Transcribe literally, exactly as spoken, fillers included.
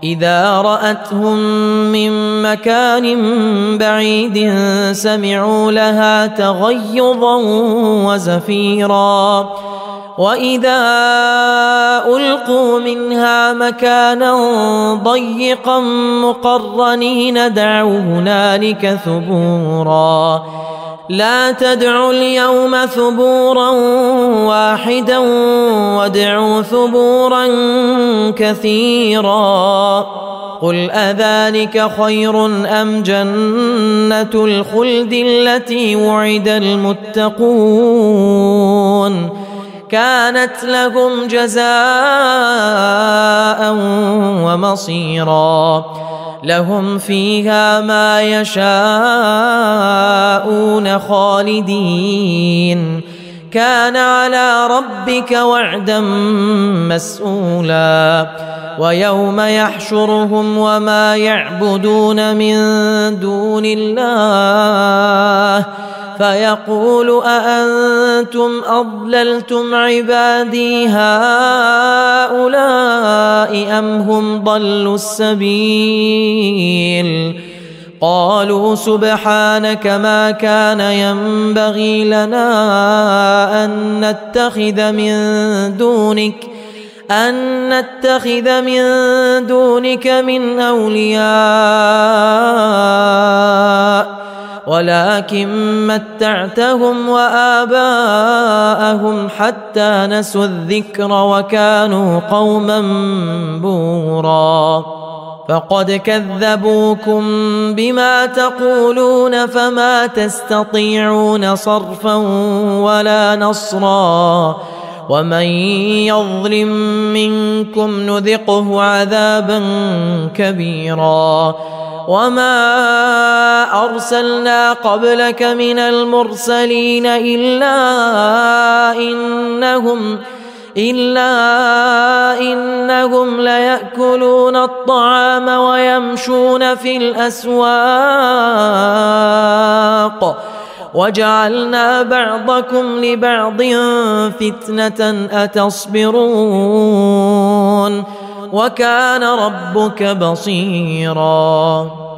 إذا رأتهم من مكان بعيد سمعوا لها تغيظا وزفيرا وإذا ألقوا منها مكانا ضيقا مقرنين دعوا هنالك ثبورا لا تدعوا اليوم ثبورا واحدا وادعوا ثبورا كثيرا قل أذلك خير أم جنة الخلد التي وعد المتقون كانت لهم جزاء ومصيرا لهم فيها ما يشاءون خالدين كان على ربك وعدا مسؤولا ويوم يحشرهم وما يعبدون من دون الله فيقول أأنتم أضللتم عبادي هؤلاء أم هم ضلوا السبيل قالوا سبحانك ما كان ينبغي لنا أن نتخذ من دونك أن نتخذ من دونك من أولياء ولكن متعتهم وآباءهم حتى نسوا الذكر وكانوا قوما بورا فقد كذبوكم بما تقولون فما تستطيعون صرفا ولا نصرا ومن يظلم منكم نذقه عذابا كبيرا وما أرسلنا قبلك من المرسلين إلا إنهم إلا إنهم ليأكلون الطعام ويمشون في الأسواق وجعلنا بعضكم لبعض فتنة أتصبرون وكان ربك بصيرا